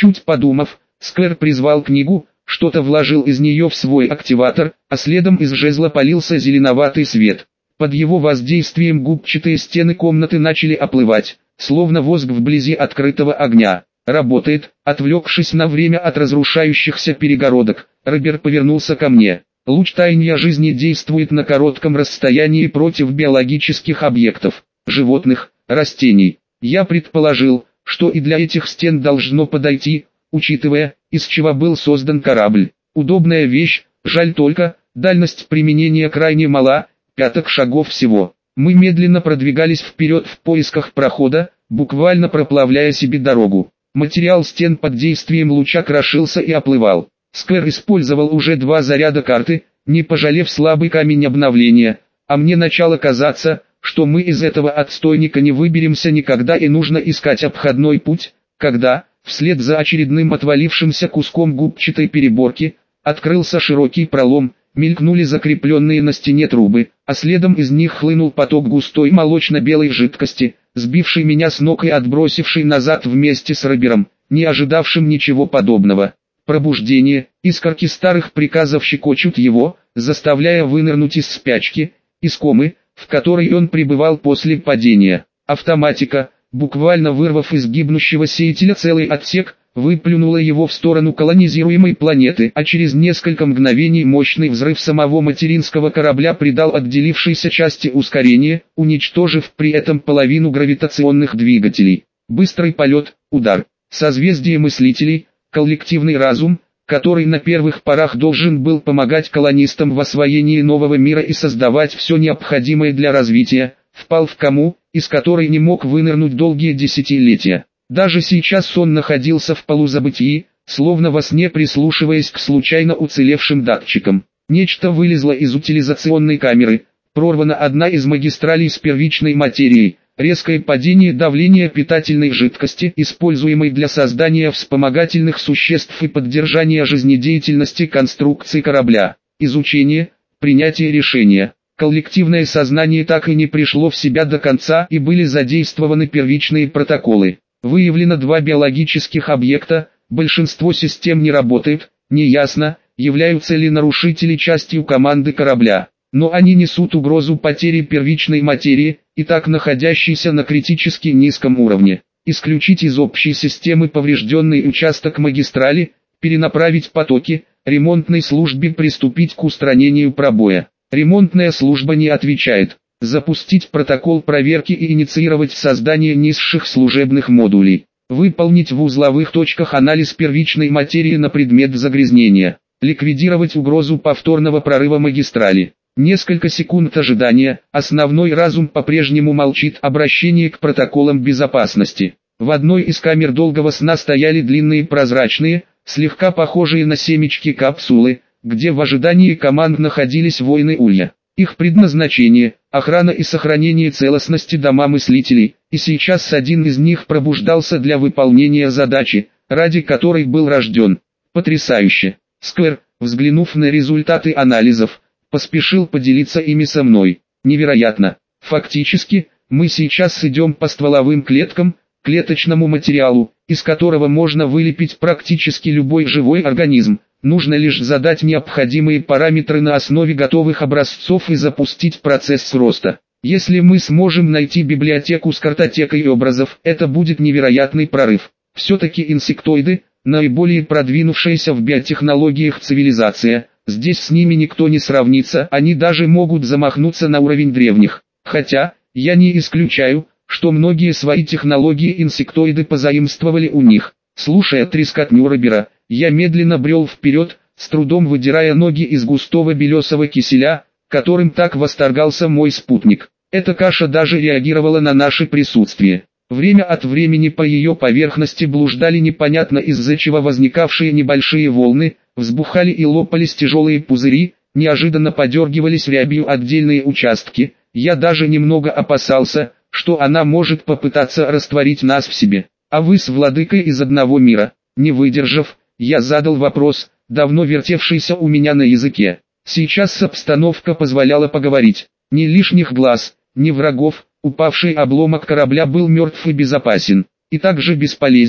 Чуть подумав, Сквер призвал книгу, что-то вложил из нее в свой активатор, а следом из жезла полился зеленоватый свет. Под его воздействием губчатые стены комнаты начали оплывать, словно воск вблизи открытого огня. «Работает», отвлекшись на время от разрушающихся перегородок, Робер повернулся ко мне. «Луч таяния жизни действует на коротком расстоянии против биологических объектов, животных, растений. Я предположил, что и для этих стен должно подойти, учитывая, из чего был создан корабль. Удобная вещь, жаль только, дальность применения крайне мала, 5 шагов всего». Мы медленно продвигались вперед в поисках прохода, буквально проплавляя себе дорогу. Материал стен под действием луча крошился и оплывал. Сквер использовал уже 2 заряда карты, не пожалев слабый камень обновления, а мне начало казаться, что мы из этого отстойника не выберемся никогда и нужно искать обходной путь, когда, вслед за очередным отвалившимся куском губчатой переборки, открылся широкий пролом, мелькнули закрепленные на стене трубы, а следом из них хлынул поток густой молочно-белой жидкости, сбивший меня с ног и отбросивший назад вместе с Робером, не ожидавшим ничего подобного. Пробуждение, искорки старых приказов щекочут его, заставляя вынырнуть из спячки, из комы, в которой он пребывал после падения. Автоматика, буквально вырвав из гибнущего сеятеля целый отсек, выплюнула его в сторону колонизируемой планеты, а через несколько мгновений мощный взрыв самого материнского корабля придал отделившейся части ускорение, уничтожив при этом половину гравитационных двигателей. Быстрый полет, удар, созвездие мыслителей, коллективный разум, который на первых порах должен был помогать колонистам в освоении нового мира и создавать все необходимое для развития, впал в кому, из которой не мог вынырнуть долгие десятилетия. Даже сейчас он находился в полузабытии, словно во сне прислушиваясь к случайно уцелевшим датчикам. Нечто вылезло из утилизационной камеры, прорвана одна из магистралей с первичной материей, резкое падение давления питательной жидкости, используемой для создания вспомогательных существ и поддержания жизнедеятельности конструкции корабля. Изучение, принятие решения. Коллективное сознание так и не пришло в себя до конца и были задействованы первичные протоколы. Выявлено 2 биологических объекта, большинство систем не работает, неясно, являются ли нарушители частью команды корабля. Но они несут угрозу потери первичной материи, и так находящейся на критически низком уровне. Исключить из общей системы поврежденный участок магистрали, перенаправить потоки, ремонтной службе приступить к устранению пробоя. Ремонтная служба не отвечает. Запустить протокол проверки и инициировать создание низших служебных модулей. Выполнить в узловых точках анализ первичной материи на предмет загрязнения. Ликвидировать угрозу повторного прорыва магистрали. Несколько секунд ожидания, основной разум по-прежнему молчит. Обращение к протоколам безопасности. В одной из камер долгого сна стояли длинные прозрачные, слегка похожие на семечки капсулы, где в ожидании команд находились воины Улья. Их предназначение – охрана и сохранение целостности дома мыслителей, и сейчас один из них пробуждался для выполнения задачи, ради которой был рожден. Потрясающе! Сквер, взглянув на результаты анализов, поспешил поделиться ими со мной. Невероятно! Фактически, мы сейчас идем по стволовым клеткам, клеточному материалу, из которого можно вылепить практически любой живой организм. Нужно лишь задать необходимые параметры на основе готовых образцов и запустить процесс роста. Если мы сможем найти библиотеку с картотекой образов, это будет невероятный прорыв. Все-таки инсектоиды – наиболее продвинувшаяся в биотехнологиях цивилизация, здесь с ними никто не сравнится, они даже могут замахнуться на уровень древних. Хотя, я не исключаю, что многие свои технологии инсектоиды позаимствовали у них. Слушая трескотню Робера, я медленно брел вперед, с трудом выдирая ноги из густого белесого киселя, которым так восторгался мой спутник. Эта каша даже реагировала на наше присутствие. Время от времени по ее поверхности блуждали непонятно из-за чего возникавшие небольшие волны, взбухали и лопались тяжелые пузыри, неожиданно подергивались рябью отдельные участки. Я даже немного опасался, что она может попытаться растворить нас в себе. А вы с владыкой из одного мира. Не выдержав, я задал вопрос, давно вертевшийся у меня на языке. Сейчас обстановка позволяла поговорить. Ни лишних глаз, ни врагов, упавший обломок корабля был мертв и безопасен. И также бесполезен,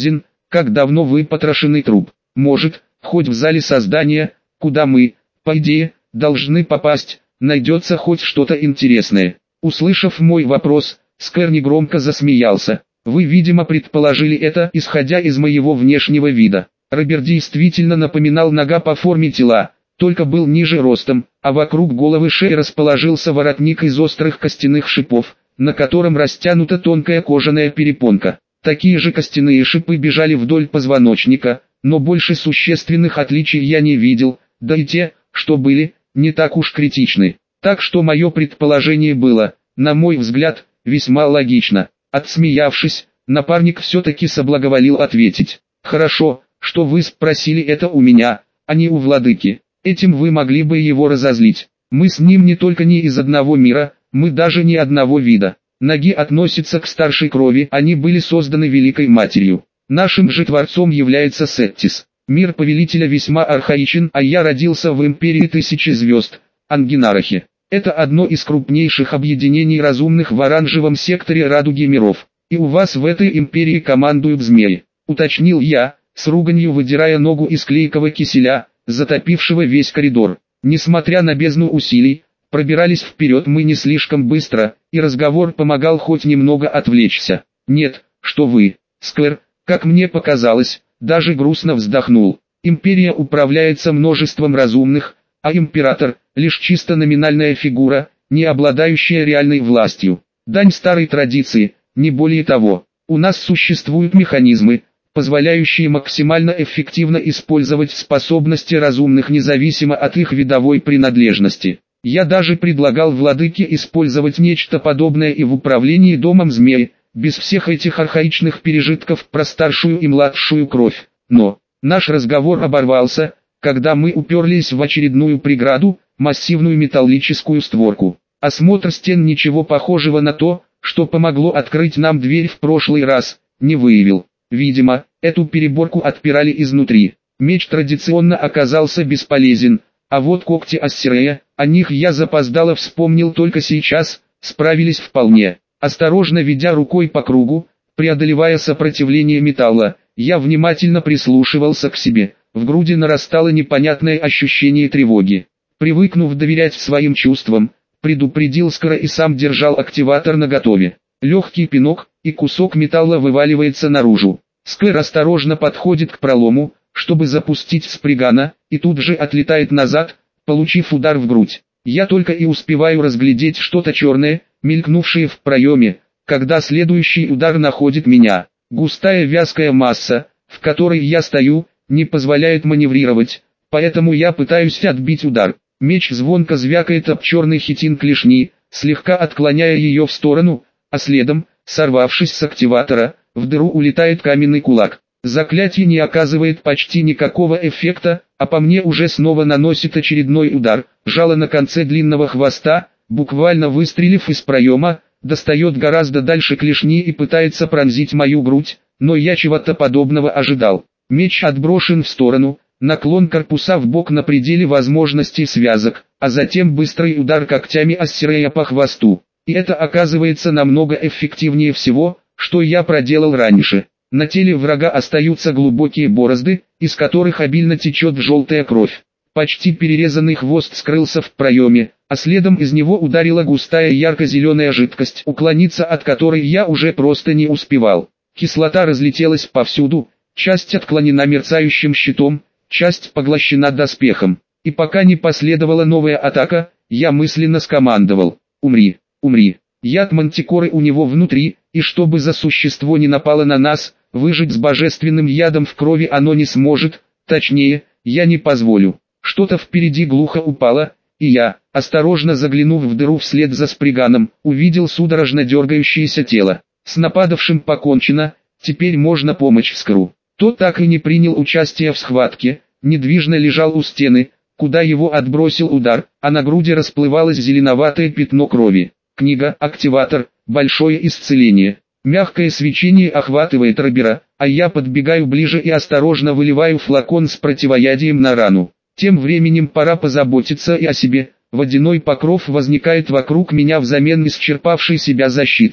Как давно выпотрошенный труп. Может, хоть в зале создания, куда мы, по идее, должны попасть, найдется хоть что-то интересное. Услышав мой вопрос, Скэр негромко засмеялся. Вы, видимо, предположили это, исходя из моего внешнего вида. Роберт действительно напоминал нога по форме тела, только был ниже ростом, а вокруг головы шеи расположился воротник из острых костяных шипов, на котором растянута тонкая кожаная перепонка. Такие же костяные шипы бежали вдоль позвоночника, но больше существенных отличий я не видел, да и те, что были, не так уж критичны. Так что мое предположение было, на мой взгляд, весьма логично. Отсмеявшись, напарник все-таки соблаговолил ответить. «Хорошо, что вы спросили это у меня, а не у владыки. Этим вы могли бы его разозлить. Мы с ним не только не из одного мира, мы даже не одного вида. Ноги относятся к старшей крови, они были созданы Великой Матерью. Нашим же Творцом является Сеттис. Мир Повелителя весьма архаичен, а я родился в Империи Тысячи Звезд, Ангинарахе. Это одно из крупнейших объединений разумных в оранжевом секторе Радуги миров. И у вас в этой империи командуют змеи», — уточнил я, с руганью выдирая ногу из клейкого киселя, затопившего весь коридор. Несмотря на бездну усилий, пробирались вперед мы не слишком быстро, и разговор помогал хоть немного отвлечься. «Нет, что вы, Сквер», как мне показалось, даже грустно вздохнул. «Империя управляется множеством разумных, а император – лишь чисто номинальная фигура, не обладающая реальной властью. Дань старой традиции, не более того. У нас существуют механизмы, позволяющие максимально эффективно использовать способности разумных независимо от их видовой принадлежности. Я даже предлагал владыке использовать нечто подобное и в управлении домом змеи, без всех этих архаичных пережитков про старшую и младшую кровь. Но наш разговор оборвался, когда мы уперлись в очередную преграду, массивную металлическую створку. Осмотр стен ничего похожего на то, что помогло открыть нам дверь в прошлый раз, не выявил. Видимо, эту переборку отпирали изнутри. Меч традиционно оказался бесполезен, а вот когти Ассирея, о них я запоздало вспомнил только сейчас, справились вполне. Осторожно ведя рукой по кругу, преодолевая сопротивление металла, я внимательно прислушивался к себе. В груди нарастало непонятное ощущение тревоги. Привыкнув доверять своим чувствам, предупредил Скара и сам держал активатор наготове. Легкий пинок, и кусок металла вываливается наружу. Скар осторожно подходит к пролому, чтобы запустить спригана, и тут же отлетает назад, получив удар в грудь. Я только и успеваю разглядеть что-то черное, мелькнувшее в проеме, когда следующий удар находит меня. Густая вязкая масса, в которой я стою, не позволяет маневрировать, поэтому я пытаюсь отбить удар. Меч звонко звякает об черный хитин клешни, слегка отклоняя ее в сторону, а следом, сорвавшись с активатора, в дыру улетает каменный кулак. Заклятие не оказывает почти никакого эффекта, а по мне уже снова наносит очередной удар. Жало на конце длинного хвоста, буквально выстрелив из проема, достает гораздо дальше клешни и пытается пронзить мою грудь, но я чего-то подобного ожидал. Меч отброшен в сторону, наклон корпуса в бок на пределе возможностей связок, а затем быстрый удар когтями Ассирея по хвосту. И это оказывается намного эффективнее всего, что я проделал раньше. На теле врага остаются глубокие борозды, из которых обильно течет желтая кровь. Почти перерезанный хвост скрылся в проеме, а следом из него ударила густая ярко-зеленая жидкость, уклониться от которой я уже просто не успевал. Кислота разлетелась повсюду, часть отклонена мерцающим щитом, часть поглощена доспехом. И пока не последовала новая атака, я мысленно скомандовал: «Умри, умри». Яд мантикоры у него внутри, и чтобы за существо не напало на нас, выжить с божественным ядом в крови оно не сможет, точнее, я не позволю. Что-то впереди глухо упало, и я, осторожно заглянув в дыру вслед за сприганом, увидел судорожно дергающееся тело. С нападавшим покончено, теперь можно помочь Скару. Тот так и не принял участия в схватке, недвижно лежал у стены, куда его отбросил удар, а на груди расплывалось зеленоватое пятно крови. Книга «Активатор. Большое исцеление». Мягкое свечение охватывает Робера, а я подбегаю ближе и осторожно выливаю флакон с противоядием на рану. Тем временем пора позаботиться и о себе. Водяной покров возникает вокруг меня взамен исчерпавшей себя защиты.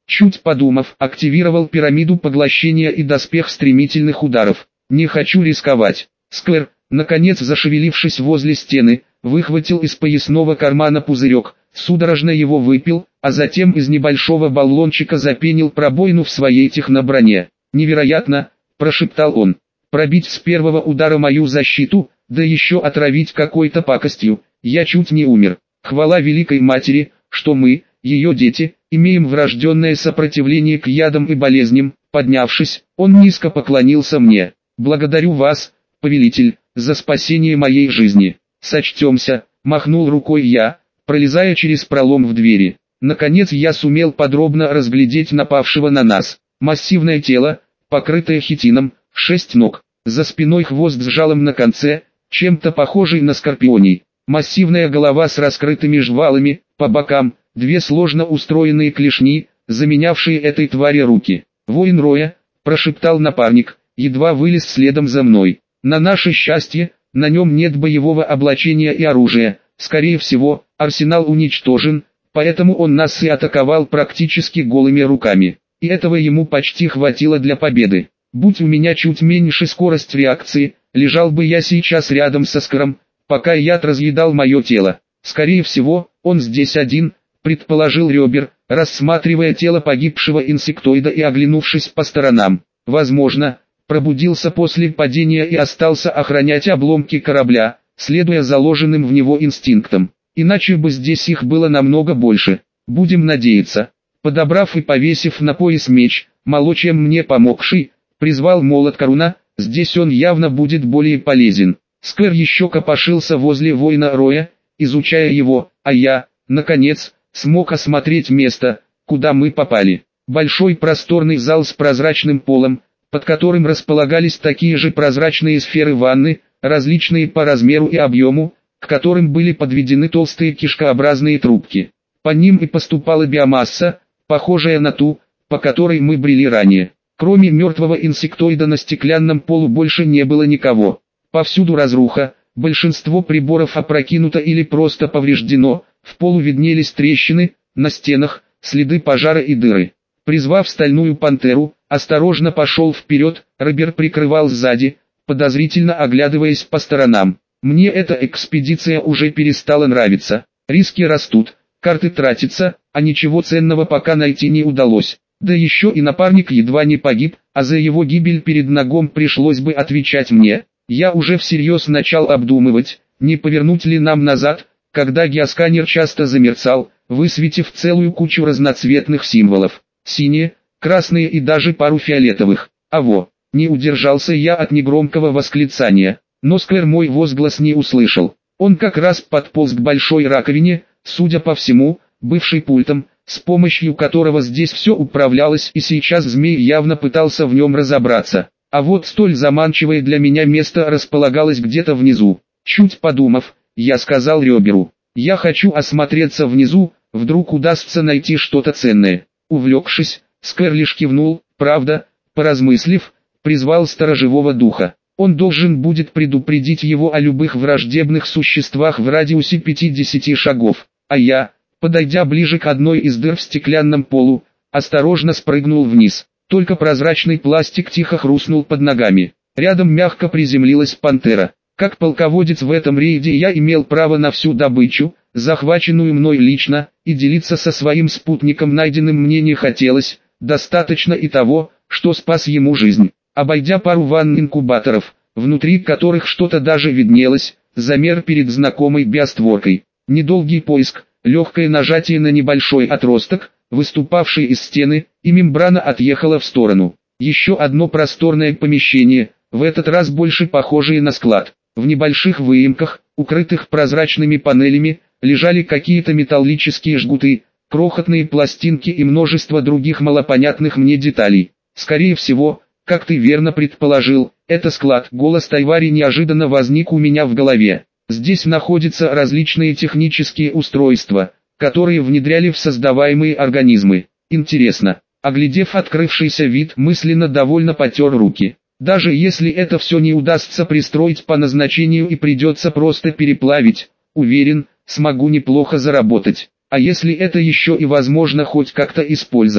Чуть подумав, активировал пирамиду поглощения и доспех стремительных ударов. Не хочу рисковать. Сквер, наконец зашевелившись возле стены, выхватил из поясного кармана пузырек, судорожно его выпил, а затем из небольшого баллончика запенил пробоину в своей техноброне. «Невероятно!» – прошептал он. «Пробить с первого удара мою защиту, да еще отравить какой-то пакостью, я чуть не умер. Хвала Великой Матери, что мы, ее дети, имеем врожденное сопротивление к ядам и болезням». Поднявшись, он низко поклонился мне. «Благодарю вас, повелитель, за спасение моей жизни. Сочтемся», – махнул рукой я, пролезая через пролом в двери. Наконец я сумел подробно разглядеть напавшего на нас. Массивное тело, покрытое хитином, 6 ног, за спиной хвост с жалом на конце, чем-то похожий на скорпионий. Массивная голова с раскрытыми жвалами, по бокам, 2 сложно устроенные клешни, заменявшие этой твари руки. «Воин Роя», – прошептал напарник, едва вылез следом за мной. «На наше счастье, на нем нет боевого облачения и оружия, скорее всего, арсенал уничтожен, поэтому он нас и атаковал практически голыми руками. И этого ему почти хватило для победы. Будь у меня чуть меньше скорость реакции, лежал бы я сейчас рядом со Скором, пока яд разъедал мое тело. Скорее всего, он здесь один», – предположил Рёбер, рассматривая тело погибшего инсектоида и оглянувшись по сторонам. «Возможно, пробудился после падения и остался охранять обломки корабля, следуя заложенным в него инстинктам. Иначе бы здесь их было намного больше. Будем надеяться». Подобрав и повесив на пояс меч, мало чем мне помогший, призвал молот Коруна, здесь он явно будет более полезен. Сквер еще копошился возле воина Роя, изучая его, а я, наконец, смог осмотреть место, куда мы попали. Большой просторный зал с прозрачным полом, под которым располагались такие же прозрачные сферы ванны, различные по размеру и объему, к которым были подведены толстые кишкообразные трубки. По ним и поступала биомасса, похожая на ту, по которой мы брели ранее. Кроме мертвого инсектоида на стеклянном полу больше не было никого. Повсюду разруха, большинство приборов опрокинуто или просто повреждено, в полу виднелись трещины, на стенах, следы пожара и дыры. Призвав стальную пантеру, осторожно пошел вперед, Робер прикрывал сзади, подозрительно оглядываясь по сторонам. Мне эта экспедиция уже перестала нравиться. Риски растут, карты тратятся, а ничего ценного пока найти не удалось. Да еще и напарник едва не погиб, а за его гибель перед нагом пришлось бы отвечать мне. Я уже всерьез начал обдумывать, не повернуть ли нам назад, когда геосканер часто замерцал, высветив целую кучу разноцветных символов. Синие, красные и даже пару фиолетовых. Аво, не удержался я от негромкого восклицания, но Сквер мой возглас не услышал. Он как раз подполз к большой раковине, судя по всему, бывший пультом, с помощью которого здесь все управлялось, и сейчас змей явно пытался в нем разобраться. А вот столь заманчивое для меня место располагалось где-то внизу. Чуть подумав, я сказал Рёберу: «Я хочу осмотреться внизу, вдруг удастся найти что-то ценное». Увлекшись, Сквер лишь кивнул, правда, поразмыслив, призвал сторожевого духа. Он должен будет предупредить его о любых враждебных существах в радиусе 50 шагов. А я, подойдя ближе к одной из дыр в стеклянном полу, осторожно спрыгнул вниз. Только прозрачный пластик тихо хрустнул под ногами. Рядом мягко приземлилась пантера. Как полководец в этом рейде я имел право на всю добычу, захваченную мной лично, и делиться со своим спутником найденным мне не хотелось, достаточно и того, что спас ему жизнь. Обойдя пару ванн-инкубаторов, внутри которых что-то даже виднелось, замер перед знакомой биостворкой. Недолгий поиск, легкое нажатие на небольшой отросток, выступавший из стены, и мембрана отъехала в сторону. Еще одно просторное помещение, в этот раз больше похожее на склад. В небольших выемках, укрытых прозрачными панелями, лежали какие-то металлические жгуты, крохотные пластинки и множество других малопонятных мне деталей. Скорее всего, как ты верно предположил, это склад. Голос Тайвари неожиданно возник у меня в голове. Здесь находятся различные технические устройства, которые внедряли в создаваемые организмы. Интересно. Оглядев открывшийся вид, мысленно довольно потер руки. Даже если это все не удастся пристроить по назначению и придется просто переплавить, уверен, смогу неплохо заработать. А если это еще и возможно хоть как-то использовать,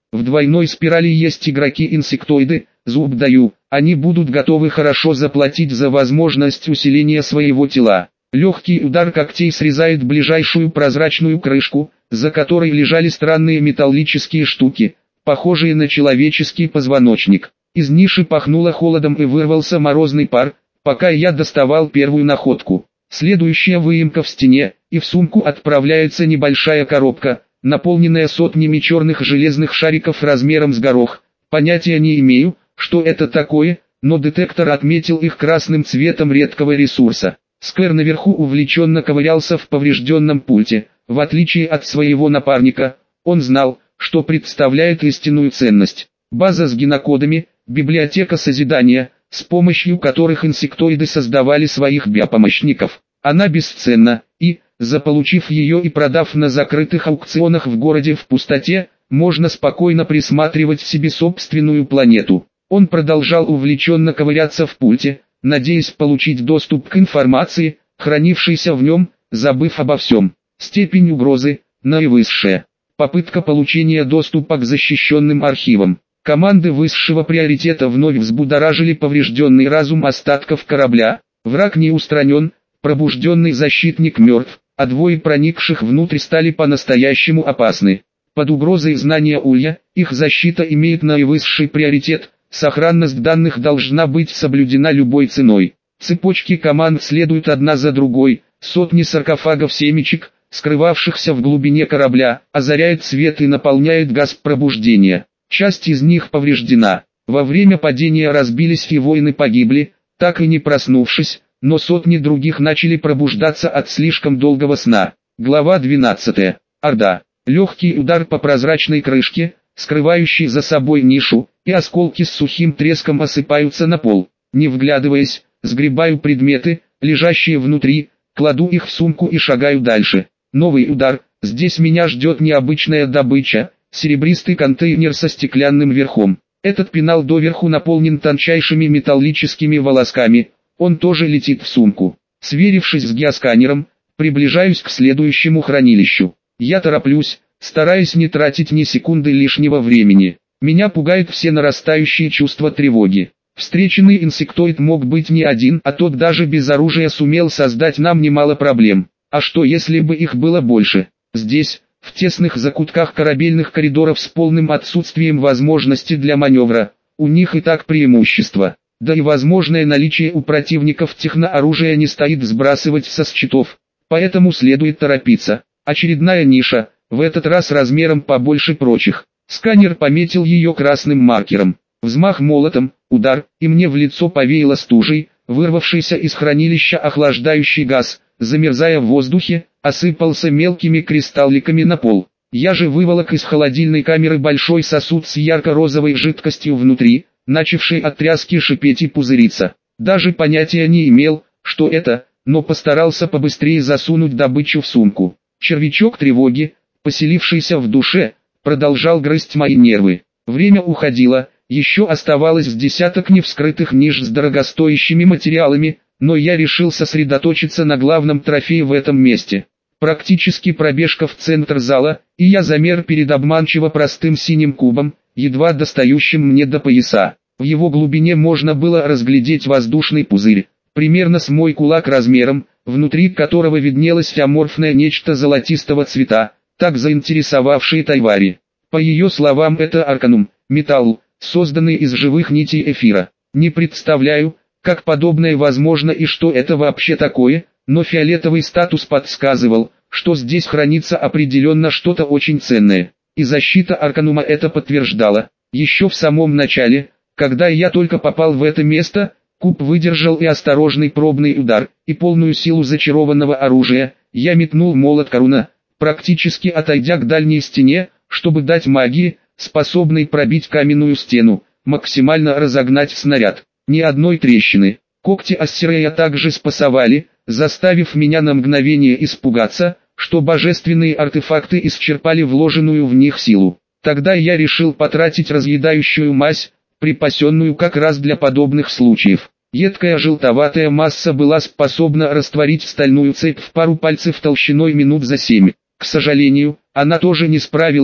В двойной спирали есть игроки-инсектоиды, зуб даю, они будут готовы хорошо заплатить за возможность усиления своего тела. Легкий удар когтей срезает ближайшую прозрачную крышку, за которой лежали странные металлические штуки, похожие на человеческий позвоночник. Из ниши пахнуло холодом и вырвался морозный пар, пока я доставал первую находку. Следующая выемка в стене, и в сумку отправляется небольшая коробка, наполненная сотнями черных железных шариков размером с горох. Понятия не имею, что это такое, но детектор отметил их красным цветом редкого ресурса. Сквер наверху увлеченно ковырялся в поврежденном пульте. В отличие от своего напарника, он знал, что представляет истинную ценность. База с генокодами, библиотека созидания, с помощью которых инсектоиды создавали своих биопомощников. Она бесценна, и, заполучив ее и продав на закрытых аукционах в городе в пустоте, можно спокойно присматривать себе собственную планету. Он продолжал увлеченно ковыряться в пульте, надеясь получить доступ к информации, хранившейся в нем, забыв обо всем. Степень угрозы – наивысшая. Попытка получения доступа к защищенным архивам. Команды высшего приоритета вновь взбудоражили поврежденный разум остатков корабля. Враг не устранен, пробужденный защитник мертв, а двое проникших внутрь стали по-настоящему опасны. Под угрозой знания Улья, их защита имеет наивысший приоритет, сохранность данных должна быть соблюдена любой ценой. Цепочки команд следуют одна за другой, сотни саркофагов семечек, скрывавшихся в глубине корабля, озаряет свет и наполняет газ пробуждения. Часть из них повреждена. Во время падения разбились и воины погибли, так и не проснувшись, но сотни других начали пробуждаться от слишком долгого сна. Глава 12. Орда. Легкий удар по прозрачной крышке, скрывающей за собой нишу, и осколки с сухим треском осыпаются на пол. Не вглядываясь, сгребаю предметы, лежащие внутри, кладу их в сумку и шагаю дальше. Новый удар, здесь меня ждет необычная добыча, серебристый контейнер со стеклянным верхом. Этот пенал доверху наполнен тончайшими металлическими волосками, он тоже летит в сумку. Сверившись с геосканером, приближаюсь к следующему хранилищу. Я тороплюсь, стараясь не тратить ни секунды лишнего времени. Меня пугает все нарастающие чувства тревоги. Встреченный инсектоид мог быть не один, а тот даже без оружия сумел создать нам немало проблем. А что если бы их было больше? Здесь, в тесных закутках корабельных коридоров с полным отсутствием возможности для маневра, у них и так преимущество. Да и возможное наличие у противников технооружия не стоит сбрасывать со счетов. Поэтому следует торопиться. Очередная ниша, в этот раз размером побольше прочих. Сканер пометил ее красным маркером. Взмах молотом, удар, и мне в лицо повеяло стужей, вырвавшийся из хранилища охлаждающий газ, замерзая в воздухе, осыпался мелкими кристалликами на пол. Я же выволок из холодильной камеры большой сосуд с ярко-розовой жидкостью внутри, начавший от тряски шипеть и пузыриться. Даже понятия не имел, что это, но постарался побыстрее засунуть добычу в сумку. Червячок тревоги, поселившийся в душе, продолжал грызть мои нервы. Время уходило, еще оставалось с десяток невскрытых ниш с дорогостоящими материалами, но я решил сосредоточиться на главном трофее в этом месте. Практически пробежка в центр зала, и я замер перед обманчиво простым синим кубом, едва достающим мне до пояса. В его глубине можно было разглядеть воздушный пузырь, примерно с мой кулак размером, внутри которого виднелось аморфное нечто золотистого цвета, так заинтересовавшее Тайвари. По ее словам, это арканум, металл, созданный из живых нитей эфира. Не представляю, как подобное возможно и что это вообще такое, но фиолетовый статус подсказывал, что здесь хранится определенно что-то очень ценное. И защита арканума это подтверждала. Еще в самом начале, когда я только попал в это место, куб выдержал и осторожный пробный удар, и полную силу зачарованного оружия. Я метнул молот Коруна, практически отойдя к дальней стене, чтобы дать магии, способной пробить каменную стену, максимально разогнать снаряд. Ни одной трещины. Когти Ассирея также спасовали, заставив меня на мгновение испугаться, что божественные артефакты исчерпали вложенную в них силу. Тогда я решил потратить разъедающую мазь, припасенную как раз для подобных случаев. Едкая желтоватая масса была способна растворить стальную цепь в пару пальцев толщиной минут за 7. К сожалению, она тоже не справилась,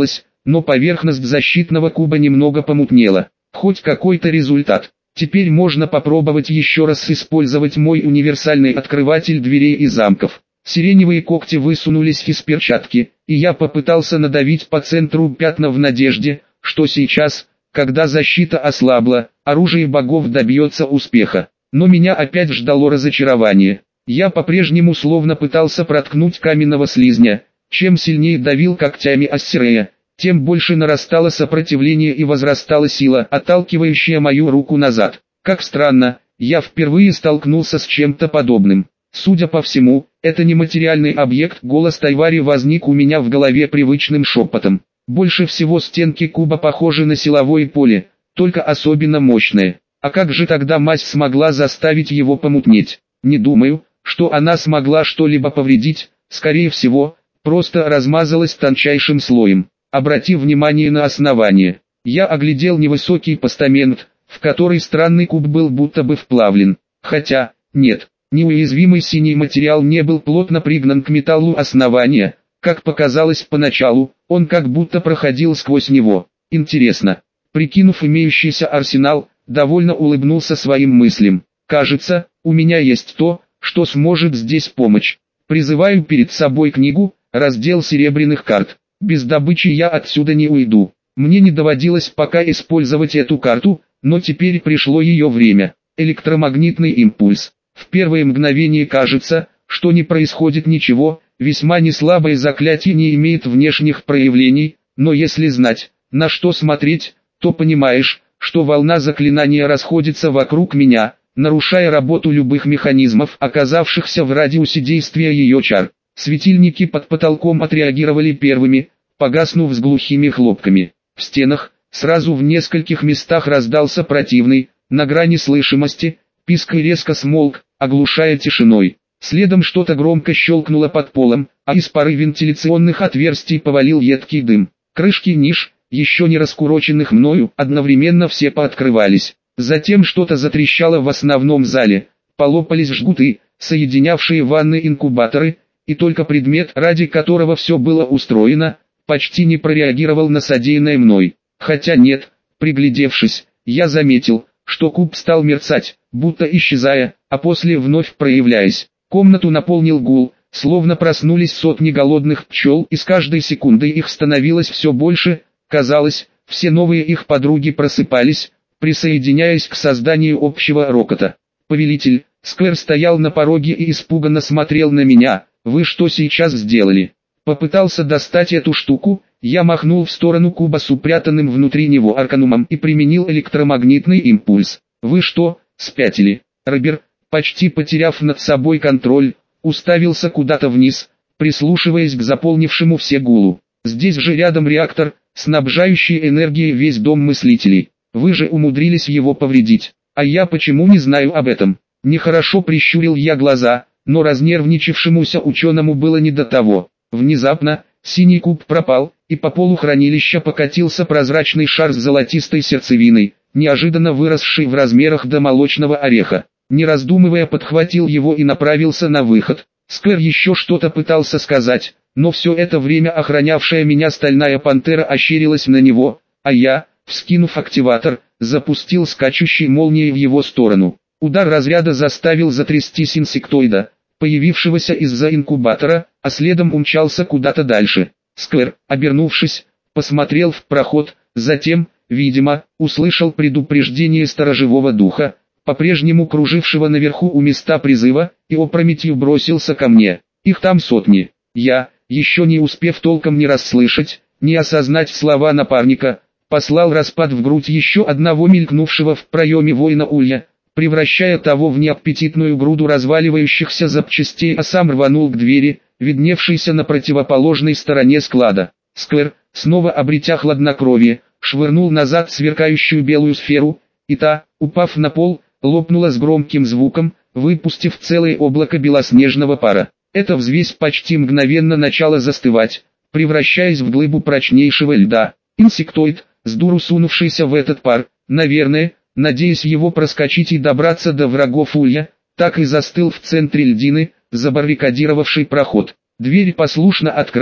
но поверхность защитного куба немного помутнела. Хоть какой-то результат. Теперь можно попробовать еще раз использовать мой универсальный открыватель дверей и замков. Сиреневые когти высунулись из перчатки, и я попытался надавить по центру пятна в надежде, что сейчас, когда защита ослабла, оружие богов добьется успеха. Но меня опять ждало разочарование. Я по-прежнему словно пытался проткнуть каменного слизня. Чем сильнее давил когтями Ассирея, тем больше нарастало сопротивление и возрастала сила, отталкивающая мою руку назад. Как странно, я впервые столкнулся с чем-то подобным. Судя по всему, это нематериальный объект. Голос Тайвари возник у меня в голове привычным шепотом. Больше всего стенки куба похожи на силовое поле, только особенно мощное. А как же тогда мазь смогла заставить его помутнеть? Не думаю, что она смогла что-либо повредить, скорее всего, просто размазалась тончайшим слоем. Обрати внимание на основание. Я оглядел невысокий постамент, в который странный куб был будто бы вплавлен. Хотя, нет, неуязвимый синий материал не был плотно пригнан к металлу основания. Как показалось поначалу, он как будто проходил сквозь него. Интересно. Прикинув имеющийся арсенал, довольно улыбнулся своим мыслям. Кажется, у меня есть то, что сможет здесь помочь. Призываю перед собой книгу, раздел серебряных карт. Без добычи я отсюда не уйду. Мне не доводилось пока использовать эту карту, но теперь пришло ее время. Электромагнитный импульс. В первое мгновение кажется, что не происходит ничего, весьма неслабое заклятие не имеет внешних проявлений, но если знать, на что смотреть, то понимаешь, что волна заклинания расходится вокруг меня, нарушая работу любых механизмов, оказавшихся в радиусе действия ее чар. Светильники под потолком отреагировали первыми, погаснув с глухими хлопками. В стенах, сразу в нескольких местах раздался противный, на грани слышимости, писк и резко смолк, оглушая тишиной. Следом что-то громко щелкнуло под полом, а из пары вентиляционных отверстий повалил едкий дым. Крышки ниш, еще не раскуроченных мною, одновременно все пооткрывались. Затем что-то затрещало в основном зале, полопались жгуты, соединявшие ванны-инкубаторы, и только предмет, ради которого все было устроено, почти не прореагировал на содеянное мной. Хотя нет, приглядевшись, я заметил, что куб стал мерцать, будто исчезая, а после вновь проявляясь. Комнату наполнил гул, словно проснулись сотни голодных пчел, и с каждой секундой их становилось все больше. Казалось, все новые их подруги просыпались, присоединяясь к созданию общего рокота. Повелитель, Сквер стоял на пороге и испуганно смотрел на меня. «Вы что сейчас сделали?» Попытался достать эту штуку, я махнул в сторону куба с упрятанным внутри него арканумом и применил электромагнитный импульс. «Вы что, спятили?» Робер, почти потеряв над собой контроль, уставился куда-то вниз, прислушиваясь к заполнившему все гулу. «Здесь же рядом реактор, снабжающий энергией весь дом мыслителей. Вы же умудрились его повредить. А я почему не знаю об этом?» Нехорошо прищурил я глаза, но разнервничавшемуся ученому было не до того. Внезапно, синий куб пропал, и по полу хранилища покатился прозрачный шар с золотистой сердцевиной, неожиданно выросший в размерах до молочного ореха. Не раздумывая, подхватил его и направился на выход. Сквер еще что-то пытался сказать, но все это время охранявшая меня стальная пантера ощерилась на него, а я, вскинув активатор, запустил скачущей молнией в его сторону. Удар разряда заставил затрястись инсектоида, появившегося из-за инкубатора, а следом умчался куда-то дальше. Сквер, обернувшись, посмотрел в проход, затем, видимо, услышал предупреждение сторожевого духа, по-прежнему кружившего наверху у места призыва, и опрометью бросился ко мне. Их там сотни. Я, еще не успев толком ни расслышать, ни осознать слова напарника, послал распад в грудь еще одного мелькнувшего в проеме воина улья, превращая того в неаппетитную груду разваливающихся запчастей, а сам рванул к двери, видневшейся на противоположной стороне склада. Сквер, снова обретя хладнокровие, швырнул назад сверкающую белую сферу, и та, упав на пол, лопнула с громким звуком, выпустив целое облако белоснежного пара. Эта взвесь почти мгновенно начала застывать, превращаясь в глыбу прочнейшего льда. Инсектоид, с дуру сунувшийся в этот пар, наверное, надеясь его проскочить и добраться до врагов улья, так и застыл в центре льдины, забаррикадировавший проход. Дверь послушно открылась,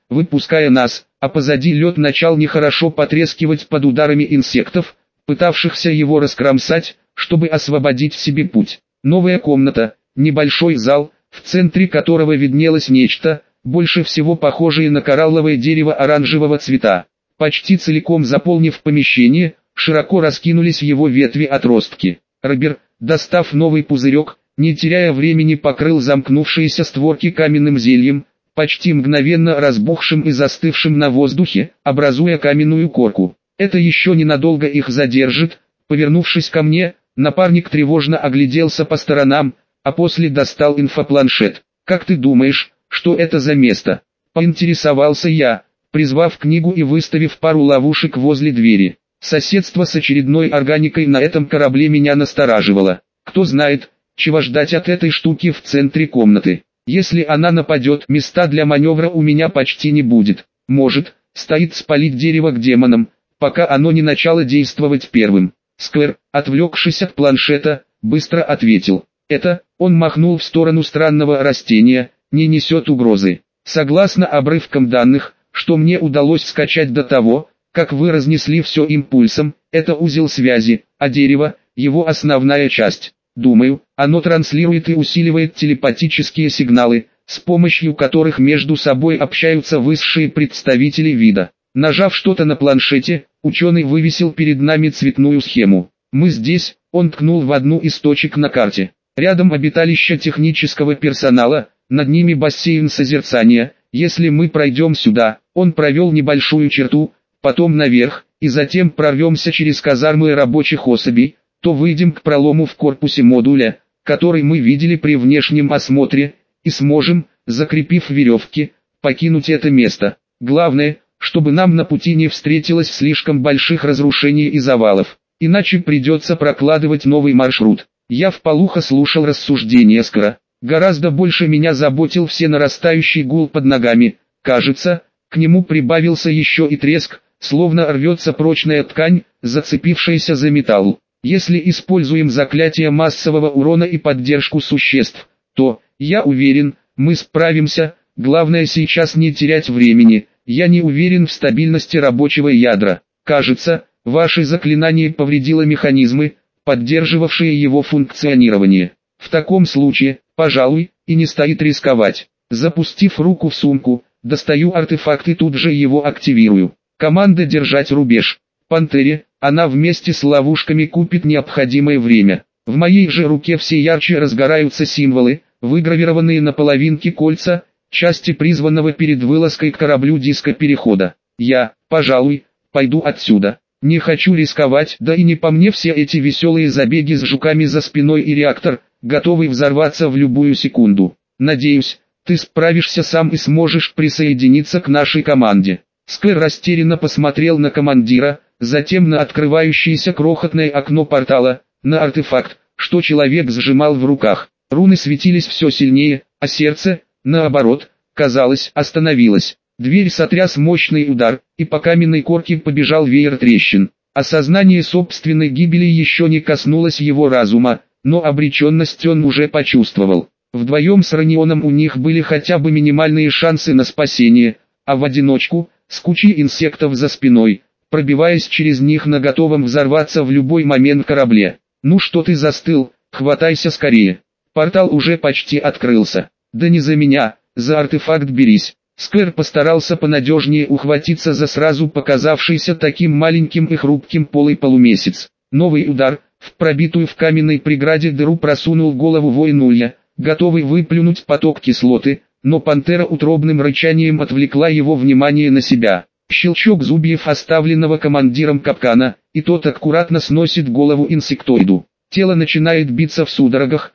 выпуская нас, а позади лед начал нехорошо потрескивать под ударами инсектов, пытавшихся его раскромсать, чтобы освободить себе путь. Новая комната, небольшой зал, в центре которого виднелось нечто, больше всего похожее на коралловое дерево оранжевого цвета. Почти целиком заполнив помещение, широко раскинулись его ветви-отростки. Робер, достав новый пузырек, не теряя времени, покрыл замкнувшиеся створки каменным зельем, почти мгновенно разбухшим и застывшим на воздухе, образуя каменную корку. Это еще ненадолго их задержит. Повернувшись ко мне, напарник тревожно огляделся по сторонам, а после достал инфопланшет. «Как ты думаешь, что это за место?» — поинтересовался я, призвав книгу и выставив пару ловушек возле двери. Соседство с очередной органикой на этом корабле меня настораживало. Кто знает, чего ждать от этой штуки в центре комнаты. Если она нападет, места для маневра у меня почти не будет. Может, стоит спалить дерево к демонам, пока оно не начало действовать первым. Сквер, отвлекшись от планшета, быстро ответил. Это, он махнул в сторону странного растения, не несет угрозы. Согласно обрывкам данных, что мне удалось скачать до того, как вы разнесли все импульсом, это узел связи, а дерево – его основная часть. Думаю, оно транслирует и усиливает телепатические сигналы, с помощью которых между собой общаются высшие представители вида. Нажав что-то на планшете, ученый вывесил перед нами цветную схему. Мы здесь, он ткнул в одну из точек на карте. Рядом обиталище технического персонала, над ними бассейн созерцания. Если мы пройдем сюда, он провел небольшую черту, потом наверх, и затем прорвемся через казармы рабочих особей, то выйдем к пролому в корпусе модуля, который мы видели при внешнем осмотре, и сможем, закрепив веревки, покинуть это место. Главное, чтобы нам на пути не встретилось слишком больших разрушений и завалов, иначе придется прокладывать новый маршрут. Я вполуха слушал рассуждения Скара. Гораздо больше меня заботил всенарастающий гул под ногами. Кажется, к нему прибавился еще и треск, словно рвется прочная ткань, зацепившаяся за металл. Если используем заклятие массового урона и поддержку существ, то, я уверен, мы справимся. Главное сейчас не терять времени. Я не уверен в стабильности рабочего ядра. Кажется, ваше заклинание повредило механизмы, поддерживавшие его функционирование. В таком случае, пожалуй, и не стоит рисковать. Запустив руку в сумку, достаю артефакт и тут же его активирую. Команда держать рубеж. Пантере, она вместе с ловушками купит необходимое время. В моей же руке все ярче разгораются символы, выгравированные на половинке кольца, части призванного перед вылазкой к кораблю диска перехода. Я, пожалуй, пойду отсюда. Не хочу рисковать, да и не по мне все эти веселые забеги с жуками за спиной и реактор, готовый взорваться в любую секунду. Надеюсь, ты справишься сам и сможешь присоединиться к нашей команде. Скэр растерянно посмотрел на командира, затем на открывающееся крохотное окно портала, на артефакт, что человек сжимал в руках. Руны светились все сильнее, а сердце, наоборот, казалось, остановилось. Дверь сотряс мощный удар, и по каменной корке побежал веер трещин. Осознание собственной гибели еще не коснулось его разума, но обреченность он уже почувствовал. Вдвоем с Ранионом у них были хотя бы минимальные шансы на спасение, а в одиночку, с кучей инсектов за спиной, пробиваясь через них на готовом взорваться в любой момент корабле. «Ну что ты застыл, хватайся скорее. Портал уже почти открылся. Да не за меня, за артефакт берись». Скэр постарался понадежнее ухватиться за сразу показавшийся таким маленьким и хрупким полый полумесяц. Новый удар, в пробитую в каменной преграде дыру просунул голову воин-улья, готовый выплюнуть поток кислоты, но пантера утробным рычанием отвлекла его внимание на себя. Щелчок зубьев оставленного командиром капкана, и тот аккуратно сносит голову инсектоиду. Тело начинает биться в судорогах,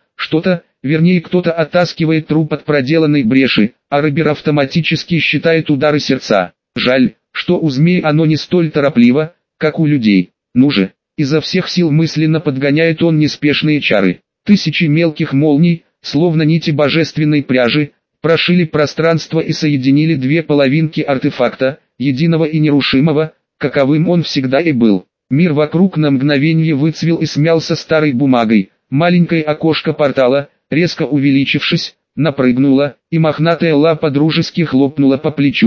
вернее кто-то оттаскивает труп от проделанной бреши, а Робер автоматически считает удары сердца. Жаль, что у змей оно не столь торопливо, как у людей. Ну же, изо всех сил мысленно подгоняет он неспешные чары. Тысячи мелких молний, словно нити божественной пряжи, прошили пространство и соединили две половинки артефакта, единого и нерушимого, каковым он всегда и был. Мир вокруг на мгновение выцвел и смялся старой бумагой. Маленькое окошко портала, резко увеличившись, напрыгнуло, и мохнатая лапа дружески хлопнула по плечу.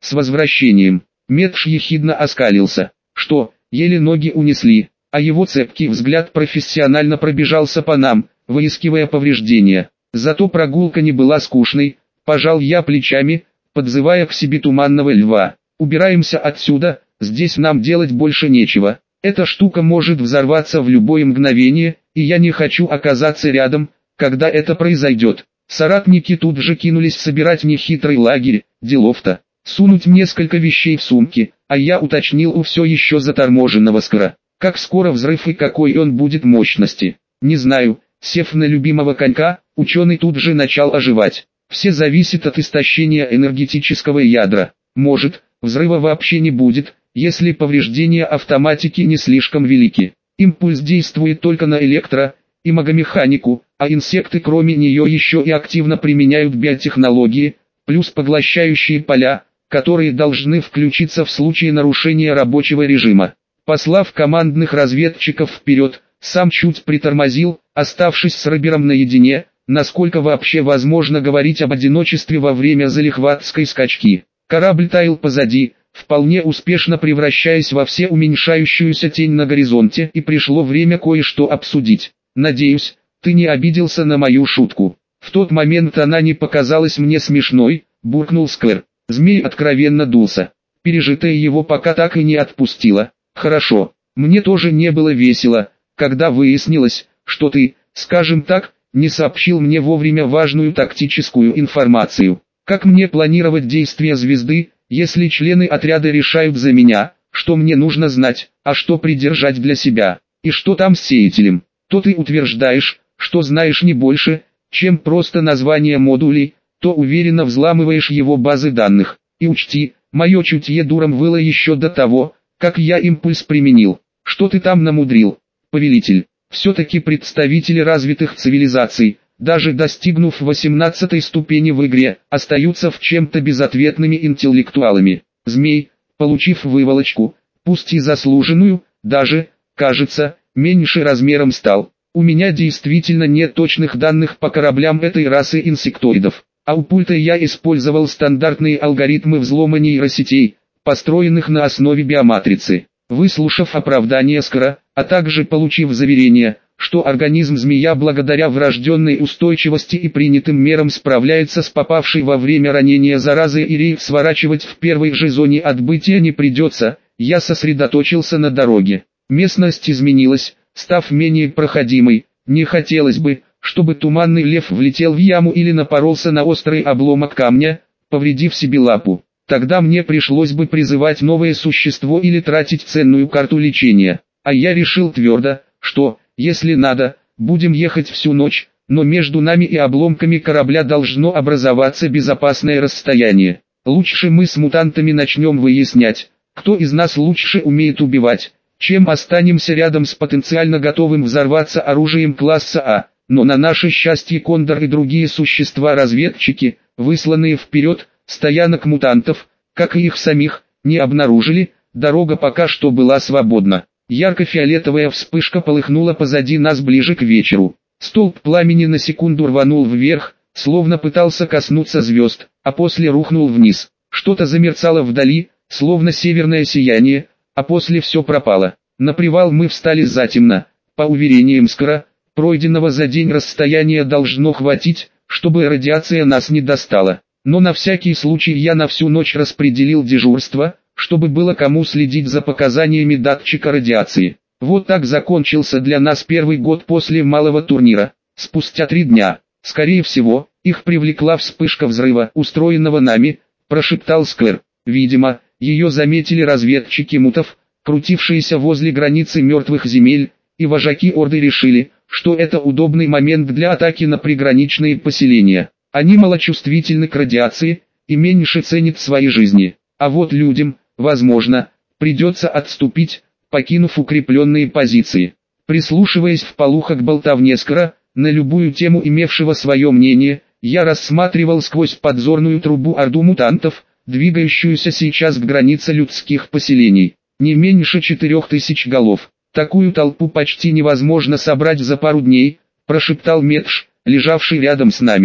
С возвращением. Медш ехидно оскалился. Что, еле ноги унесли, а его цепкий взгляд профессионально пробежался по нам, выискивая повреждения. Зато прогулка не была скучной, пожал я плечами, подзывая к себе туманного льва. Убираемся отсюда, здесь нам делать больше нечего. Эта штука может взорваться в любое мгновение, и я не хочу оказаться рядом, когда это произойдет. Соратники тут же кинулись собирать нехитрый лагерь, делов-то. Сунуть несколько вещей в сумки, а я уточнил у все еще заторможенного Скара. Как скоро взрыв и какой он будет мощности. Не знаю, сев на любимого конька, ученый тут же начал оживать. Все зависит от истощения энергетического ядра. Может, взрыва вообще не будет, если повреждения автоматики не слишком велики. Импульс действует только на и магомеханику, а инсекты кроме нее еще и активно применяют биотехнологии, плюс поглощающие поля, которые должны включиться в случае нарушения рабочего режима. Послав командных разведчиков вперед, сам чуть притормозил, оставшись с Робером наедине, насколько вообще возможно говорить об одиночестве во время залихватской скачки. Корабль таял позади, вполне успешно превращаясь во все уменьшающуюся тень на горизонте, и пришло время кое-что обсудить. Надеюсь, ты не обиделся на мою шутку. В тот момент она не показалась мне смешной, буркнул Сквер. Змей откровенно дулся. Пережитое его пока так и не отпустило. Хорошо, мне тоже не было весело, когда выяснилось, что ты, скажем так, не сообщил мне вовремя важную тактическую информацию. Как мне планировать действия звезды, если члены отряда решают за меня, что мне нужно знать, а что придержать для себя, и что там с сеятелем? То ты утверждаешь, что знаешь не больше, чем просто название модулей, то уверенно взламываешь его базы данных. И учти, мое чутье дуром выло еще до того, как я импульс применил. Что ты там намудрил, повелитель? Все-таки представители развитых цивилизаций, даже достигнув 18-й ступени в игре, остаются в чем-то безответными интеллектуалами. Змей, получив выволочку, пусть и заслуженную, даже, кажется, меньше размером стал. У меня действительно нет точных данных по кораблям этой расы инсектоидов, а у пульта я использовал стандартные алгоритмы взлома нейросетей, построенных на основе биоматрицы. Выслушав оправдание Скара, а также получив заверение, что организм змея благодаря врожденной устойчивости и принятым мерам справляется с попавшей во время ранения заразой и рейд сворачивать в первой же зоне отбытия не придется, я сосредоточился на дороге. Местность изменилась, став менее проходимой. Не хотелось бы, чтобы туманный лев влетел в яму или напоролся на острый обломок камня, повредив себе лапу. Тогда мне пришлось бы призывать новое существо или тратить ценную карту лечения. А я решил твердо, что, если надо, будем ехать всю ночь, но между нами и обломками корабля должно образоваться безопасное расстояние. Лучше мы с мутантами начнем выяснять, кто из нас лучше умеет убивать, чем останемся рядом с потенциально готовым взорваться оружием класса А. Но на наше счастье Кондор и другие существа-разведчики, высланные вперед, стоянок мутантов, как и их самих, не обнаружили, дорога пока что была свободна. Ярко-фиолетовая вспышка полыхнула позади нас ближе к вечеру. Столб пламени на секунду рванул вверх, словно пытался коснуться звезд, а после рухнул вниз. Что-то замерцало вдали, словно северное сияние, а после все пропало. На привал мы встали затемно. По уверениям Скара, пройденного за день расстояния должно хватить, чтобы радиация нас не достала. Но на всякий случай я на всю ночь распределил дежурство, чтобы было кому следить за показаниями датчика радиации. Вот так закончился для нас первый год после малого турнира. Спустя 3 дня, скорее всего, их привлекла вспышка взрыва, устроенного нами, прошептал Сквер. Видимо, ее заметили разведчики мутов, крутившиеся возле границы мертвых земель, и вожаки Орды решили, что это удобный момент для атаки на приграничные поселения. Они малочувствительны к радиации и меньше ценят свои жизни. А вот людям, возможно, придется отступить, покинув укрепленные позиции. Прислушиваясь вполуха к болтовне Скара, на любую тему имевшего свое мнение, я рассматривал сквозь подзорную трубу орду мутантов, двигающуюся сейчас к границе людских поселений. Не меньше 4000 голов. Такую толпу почти невозможно собрать за пару дней, прошептал Медш, лежавший рядом с нами.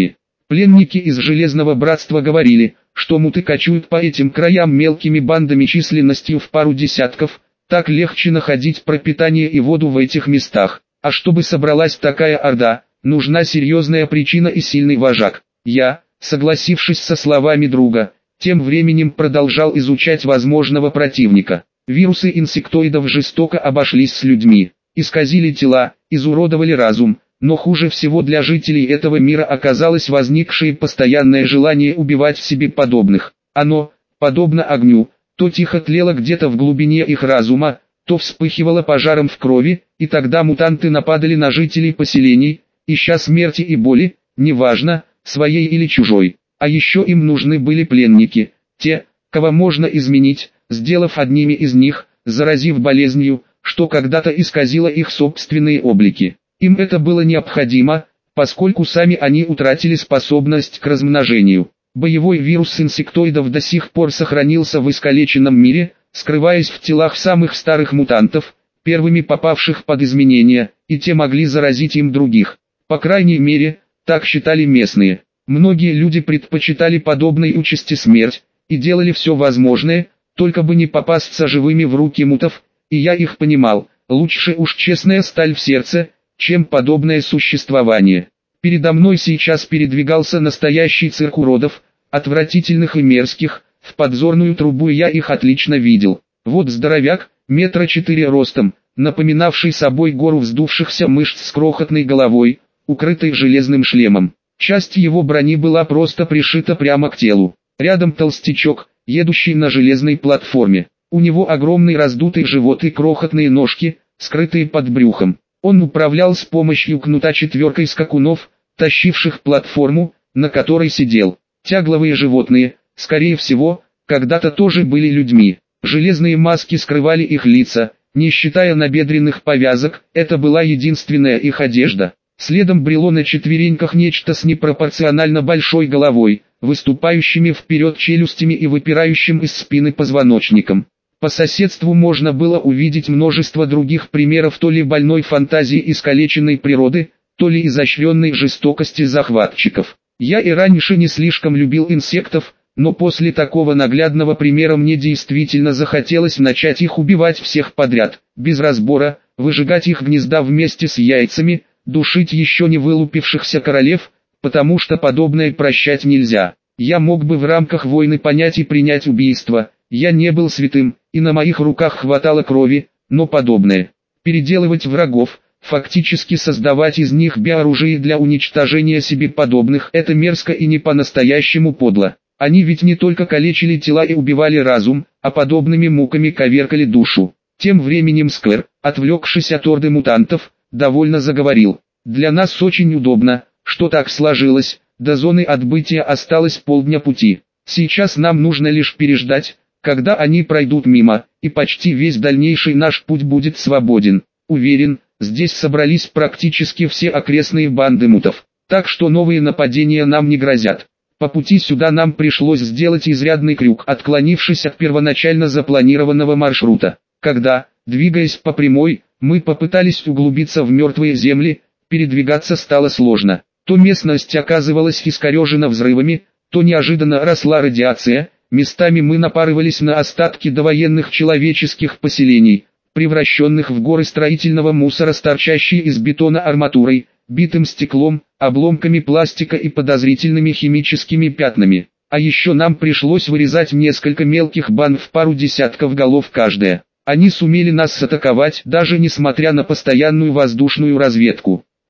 Пленники из Железного Братства говорили, что муты кочуют по этим краям мелкими бандами численностью в пару десятков, так легче находить пропитание и воду в этих местах. А чтобы собралась такая орда, нужна серьезная причина и сильный вожак. Я, согласившись со словами друга, тем временем продолжал изучать возможного противника. Вирусы инсектоидов жестоко обошлись с людьми, исказили тела, изуродовали разум, но хуже всего для жителей этого мира оказалось возникшее постоянное желание убивать себе подобных. Оно, подобно огню, то тихо тлело где-то в глубине их разума, то вспыхивало пожаром в крови, и тогда мутанты нападали на жителей поселений, ища смерти и боли, неважно, своей или чужой. А еще им нужны были пленники, те, кого можно изменить, сделав одними из них, заразив болезнью, что когда-то исказило их собственные облики. Им это было необходимо, поскольку сами они утратили способность к размножению. Боевой вирус инсектоидов до сих пор сохранился в искалеченном мире, скрываясь в телах самых старых мутантов, первыми попавших под изменения, и те могли заразить им других. По крайней мере, так считали местные. Многие люди предпочитали подобной участи смерть, и делали все возможное, только бы не попасться живыми в руки мутов, и я их понимал, лучше уж честная сталь в сердце, чем подобное существование. Передо мной сейчас передвигался настоящий цирк уродов, отвратительных и мерзких, в подзорную трубу я их отлично видел. Вот здоровяк, 4 метра ростом, напоминавший собой гору вздувшихся мышц с крохотной головой, укрытой железным шлемом. Часть его брони была просто пришита прямо к телу. Рядом толстячок, едущий на железной платформе. У него огромный раздутый живот и крохотные ножки, скрытые под брюхом. Он управлял с помощью кнута 4 скакунов, тащивших платформу, на которой сидел. Тягловые животные, скорее всего, когда-то тоже были людьми. Железные маски скрывали их лица, не считая набедренных повязок, это была единственная их одежда. Следом брело на четвереньках нечто с непропорционально большой головой, выступающими вперед челюстями и выпирающим из спины позвоночником. По соседству можно было увидеть множество других примеров то ли больной фантазии искалеченной природы, то ли изощренной жестокости захватчиков. Я и раньше не слишком любил инсектов, но после такого наглядного примера мне действительно захотелось начать их убивать всех подряд, без разбора, выжигать их гнезда вместе с яйцами, душить еще не вылупившихся королев, потому что подобное прощать нельзя. Я мог бы в рамках войны понять и принять убийство. Я не был святым, и на моих руках хватало крови, но подобное. Переделывать врагов, фактически создавать из них биоружие для уничтожения себе подобных – это мерзко и не по-настоящему подло. Они ведь не только калечили тела и убивали разум, а подобными муками коверкали душу. Тем временем Сквер, отвлекшись от орды мутантов, довольно заговорил. «Для нас очень удобно, что так сложилось, до зоны отбытия осталось полдня пути. Сейчас нам нужно лишь переждать, когда они пройдут мимо, и почти весь дальнейший наш путь будет свободен. Уверен, здесь собрались практически все окрестные банды мутов, так что новые нападения нам не грозят. По пути сюда нам пришлось сделать изрядный крюк, отклонившись от первоначально запланированного маршрута. Когда, двигаясь по прямой, мы попытались углубиться в мертвые земли, передвигаться стало сложно. То местность оказывалась искорежена взрывами, то неожиданно росла радиация. Местами мы напарывались на остатки довоенных человеческих поселений, превращенных в горы строительного мусора с торчащей из бетона арматурой, битым стеклом, обломками пластика и подозрительными химическими пятнами. А еще нам пришлось вырезать несколько мелких банд в пару десятков голов каждая. Они сумели нас атаковать, даже несмотря на постоянную воздушную разведку.